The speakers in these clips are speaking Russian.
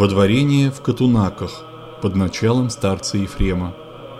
Водворение в Катунаках под началом старца Ефрема.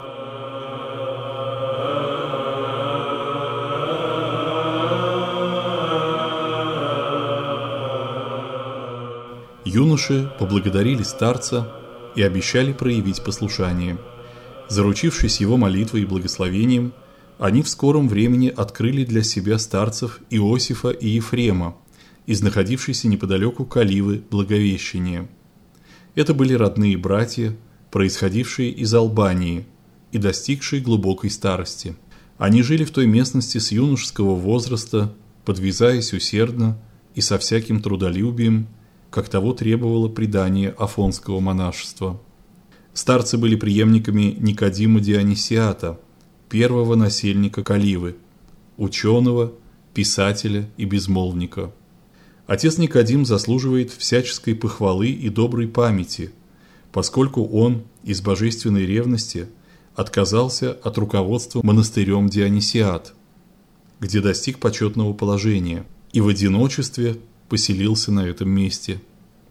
Юноши поблагодарили старца и обещали проявить послушание. Заручившись его молитвой и благословением, они в скором времени открыли для себя старцев Иосифа и Ефрема из находившейся неподалеку Каливы Благовещения. Это были родные братья, происходившие из Албании и достигшие глубокой старости. Они жили в той местности с юношеского возраста, подвязаясь усердно и со всяким трудолюбием, как того требовало предание афонского монашества. Старцы были преемниками Никодима Дионисиата, первого насельника Каливы, ученого, писателя и безмолвника. Отец Никодим заслуживает всяческой похвалы и доброй памяти, поскольку он из божественной ревности отказался от руководства монастырем Дионисиат, где достиг почетного положения, и в одиночестве поселился на этом месте.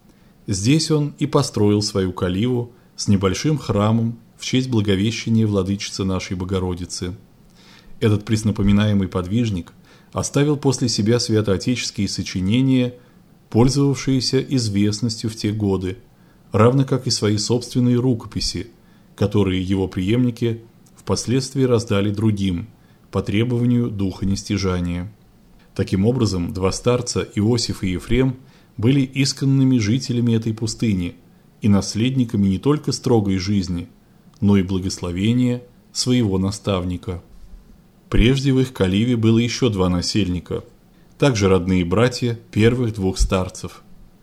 Здесь он и построил свою Каливу с небольшим храмом в честь Благовещения Владычицы нашей Богородицы. Этот преснопоминаемый подвижник оставил после себя святоотеческие сочинения, пользовавшиеся известностью в те годы, равно как и свои собственные рукописи, которые его преемники впоследствии раздали другим по требованию духа нестяжания. Таким образом, два старца, Иосиф и Ефрем, были исконными жителями этой пустыни и наследниками не только строгой жизни, но и благословения своего наставника. Прежде в их Каливе было еще два насельника, также родные братья первых двух старцев.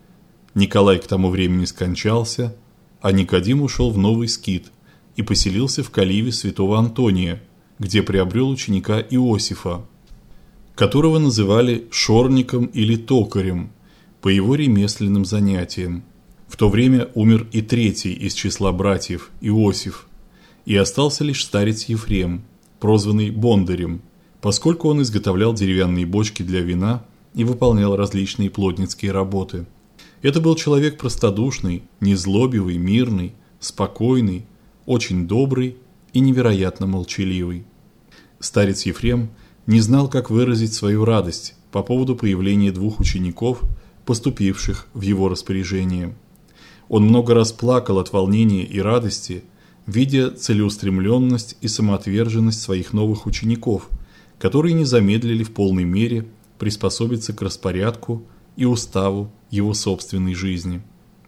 Николай к тому времени скончался, а Никодим ушел в Новый Скит и поселился в Каливе святого Антония, где приобрел ученика Иосифа, которого называли шорником или токарем по его ремесленным занятиям. В то время умер и третий из числа братьев, Иосиф, и остался лишь старец Ефрем, прозванный Бондарем, поскольку он изготовлял деревянные бочки для вина и выполнял различные плотницкие работы. Это был человек простодушный, незлобивый, мирный, спокойный, очень добрый и невероятно молчаливый. Старец Ефрем не знал, как выразить свою радость по поводу появления двух учеников, поступивших в его распоряжение. Он много раз плакал от волнения и радости, видя целеустремленность и самоотверженность своих новых учеников, которые не замедлили в полной мере приспособиться к распорядку и уставу его собственной жизни.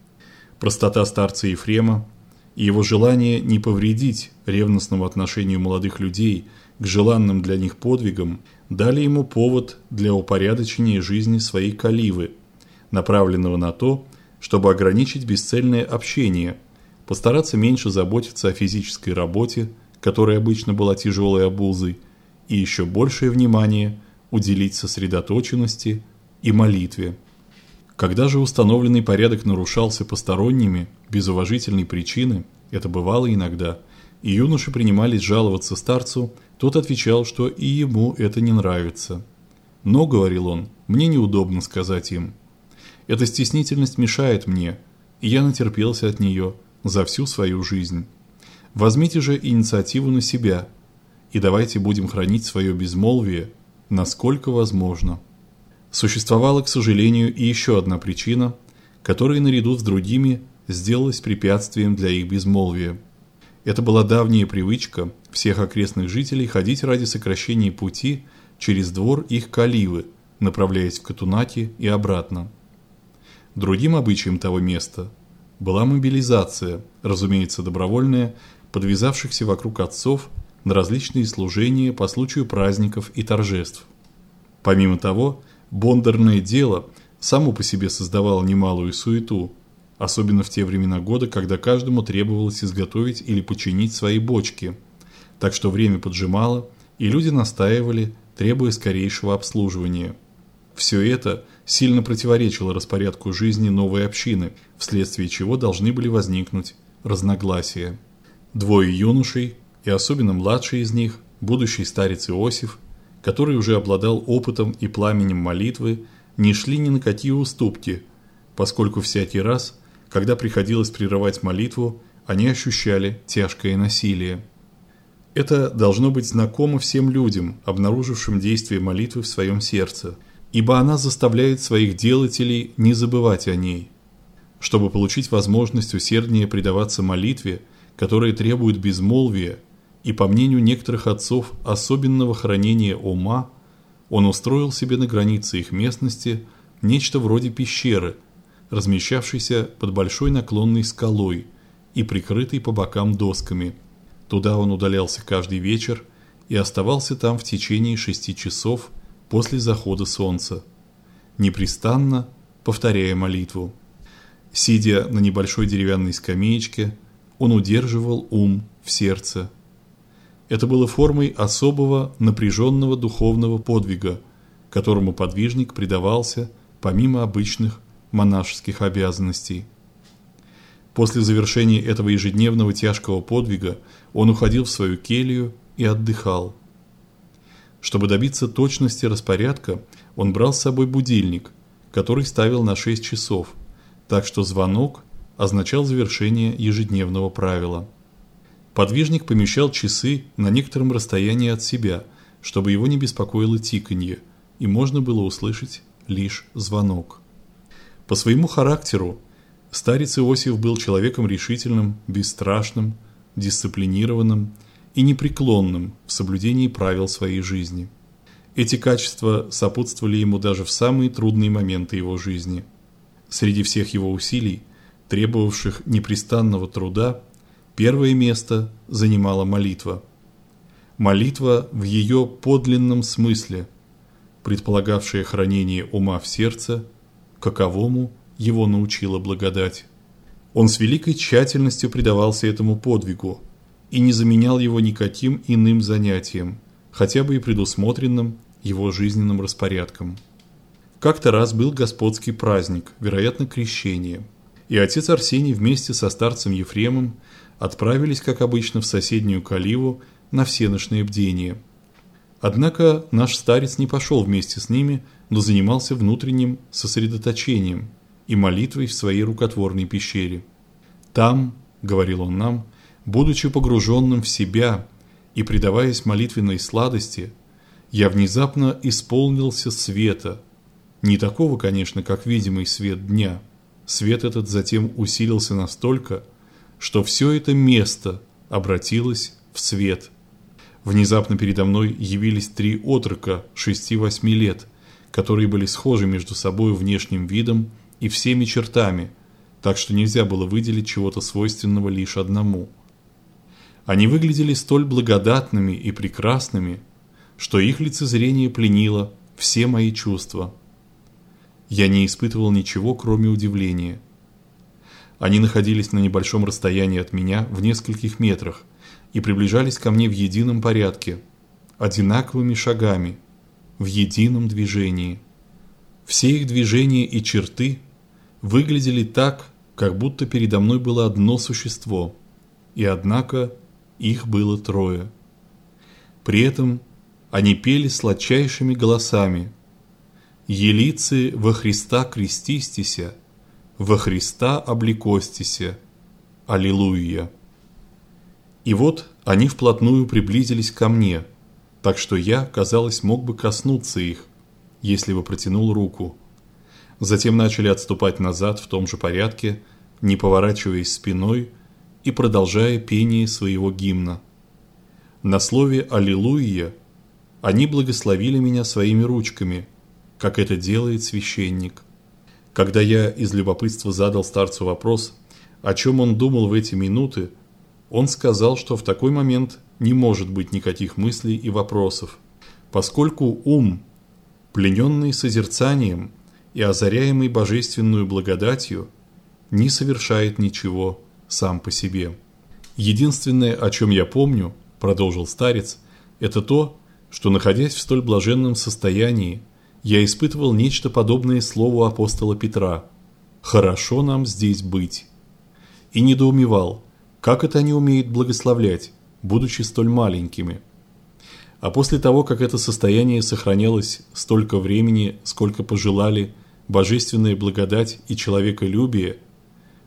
Простота старца Ефрема и его желание не повредить ревностному отношению молодых людей к желанным для них подвигам дали ему повод для упорядочения жизни своей Каливы, направленного на то, чтобы ограничить бесцельное общение, постараться меньше заботиться о физической работе, которая обычно была тяжелой обузой, и еще большее внимание уделить сосредоточенности и молитве. Когда же установленный порядок нарушался посторонними, без уважительной причины, это бывало иногда, и юноши принимались жаловаться старцу, тот отвечал, что и ему это не нравится. «Но, — говорил он, — мне неудобно сказать им. Эта стеснительность мешает мне, и я натерпелся от нее за всю свою жизнь. Возьмите же инициативу на себя, и давайте будем хранить свое безмолвие, насколько возможно». Существовала, к сожалению, и еще одна причина, которая наряду с другими сделалась препятствием для их безмолвия. Это была давняя привычка всех окрестных жителей ходить ради сокращения пути через двор их Каливы, направляясь в Катунаки и обратно. Другим обычаем того места была мобилизация, разумеется, добровольная, подвязавшихся вокруг отцов на различные служения по случаю праздников и торжеств. Помимо того, бондарное дело само по себе создавало немалую суету, особенно в те времена года, когда каждому требовалось изготовить или починить свои бочки, так что время поджимало, и люди настаивали, требуя скорейшего обслуживания. Все это сильно противоречило распорядку жизни новой общины, вследствие чего должны были возникнуть разногласия. Двое юношей, и особенно младший из них, будущий старец Иосиф, который уже обладал опытом и пламенем молитвы, не шли ни на какие уступки, поскольку всякий раз, когда приходилось прерывать молитву, они ощущали тяжкое насилие. Это должно быть знакомо всем людям, обнаружившим действие молитвы в своем сердце, ибо она заставляет своих делателей не забывать о ней. Чтобы получить возможность усерднее предаваться молитве, которая требует безмолвия и, по мнению некоторых отцов, особенного хранения ума, он устроил себе на границе их местности нечто вроде пещеры, размещавшейся под большой наклонной скалой и прикрытой по бокам досками. Туда он удалялся каждый вечер и оставался там в течение 6 часов после захода солнца, непрестанно повторяя молитву. Сидя на небольшой деревянной скамеечке, он удерживал ум в сердце. Это было формой особого напряженного духовного подвига, которому подвижник предавался помимо обычных монашеских обязанностей. После завершения этого ежедневного тяжкого подвига он уходил в свою келью и отдыхал. Чтобы добиться точности распорядка, он брал с собой будильник, который ставил на 6 часов, так что звонок означал завершение ежедневного правила. Подвижник помещал часы на некотором расстоянии от себя, чтобы его не беспокоило тиканье, и можно было услышать лишь звонок. По своему характеру старец Иосиф был человеком решительным, бесстрашным, дисциплинированным и непреклонным в соблюдении правил своей жизни. Эти качества сопутствовали ему даже в самые трудные моменты его жизни. Среди всех его усилий, требовавших непрестанного труда, первое место занимала молитва. Молитва в ее подлинном смысле, предполагавшая хранение ума в сердце, каковому его научила благодать. Он с великой тщательностью предавался этому подвигу и не заменял его никаким иным занятием, хотя бы и предусмотренным его жизненным распорядком. Как-то раз был господский праздник, вероятно, крещение, и отец Арсений вместе со старцем Ефремом отправились, как обычно, в соседнюю каливу на всенощное бдение. Однако наш старец не пошел вместе с ними, но занимался внутренним сосредоточением и молитвой в своей рукотворной пещере. Там, говорил он нам, будучи погруженным в себя и предаваясь молитвенной сладости, я внезапно исполнился света, не такого, конечно, как видимый свет дня. Свет этот затем усилился настолько, что все это место обратилось в свет. Внезапно передо мной явились 3 отрока 6-8 лет, которые были схожи между собой внешним видом и всеми чертами, так что нельзя было выделить чего-то свойственного лишь одному. Они выглядели столь благодатными и прекрасными, что их лицезрение пленило все мои чувства. Я не испытывал ничего, кроме удивления. Они находились на небольшом расстоянии от меня в нескольких метрах и приближались ко мне в едином порядке, одинаковыми шагами, в едином движении. Все их движения и черты выглядели так, как будто передо мной было одно существо, и однако их было 3. При этом они пели сладчайшими голосами: «Елицы во Христа крестистися, во Христа облекостися, Аллилуйя». И вот они вплотную приблизились ко мне, так что я, казалось, мог бы коснуться их, если бы протянул руку. Затем начали отступать назад в том же порядке, не поворачиваясь спиной и продолжая пение своего гимна. На слове «Аллилуйя» они благословили меня своими ручками, как это делает священник. Когда я из любопытства задал старцу вопрос, о чем он думал в эти минуты, он сказал, что в такой момент не может быть никаких мыслей и вопросов, поскольку ум, плененный созерцанием и озаряемый божественную благодатью, не совершает ничего сам по себе. Единственное, о чем я помню, продолжил старец, это то, что, находясь в столь блаженном состоянии, я испытывал нечто подобное слову апостола Петра: «Хорошо нам здесь быть», и недоумевал, как это они умеют благословлять, будучи столь маленькими. А после того, как это состояние сохранялось столько времени, сколько пожелали божественная благодать и человеколюбие,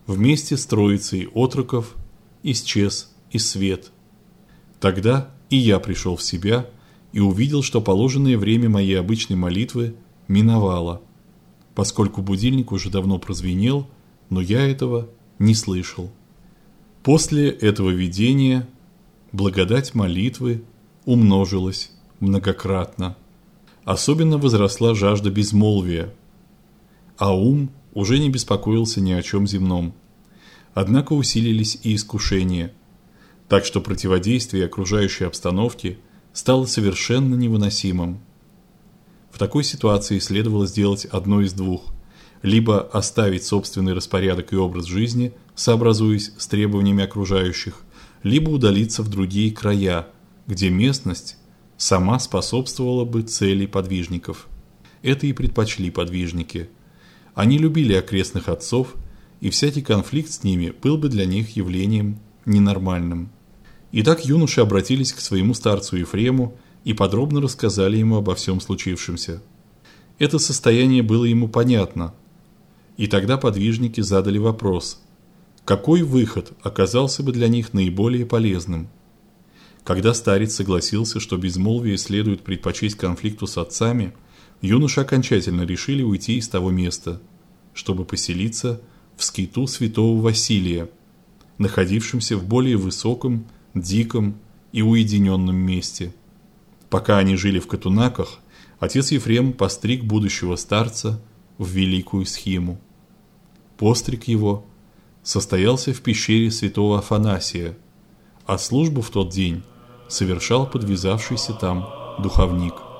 вместе с троицей отроков исчез и свет. Тогда и я пришел в себя и увидел, что положенное время моей обычной молитвы миновало, поскольку будильник уже давно прозвенел, но я этого не слышал. После этого видения благодать молитвы умножилась многократно. Особенно возросла жажда безмолвия, а ум уже не беспокоился ни о чем земном. Однако усилились и искушения, так что противодействие окружающей обстановке стало совершенно невыносимым. В такой ситуации следовало сделать одно из двух: либо оставить собственный распорядок и образ жизни, сообразуясь с требованиями окружающих, либо удалиться в другие края, где местность сама способствовала бы цели подвижников. Это и предпочли подвижники. Они любили окрестных отцов, и всякий конфликт с ними был бы для них явлением ненормальным. Итак, юноши обратились к своему старцу Ефрему и подробно рассказали ему обо всем случившемся. Это состояние было ему понятно, и тогда подвижники задали вопрос: какой выход оказался бы для них наиболее полезным? Когда старец согласился, что безмолвие следует предпочесть конфликту с отцами, юноши окончательно решили уйти из того места, чтобы поселиться в скиту святого Василия, находившемся в более высоком, диком и уединенном месте. Пока они жили в Катунаках, отец Ефрем постриг будущего старца в великую схиму. Постриг его состоялся в пещере святого Афанасия, а службу в тот день совершал подвязавшийся там духовник.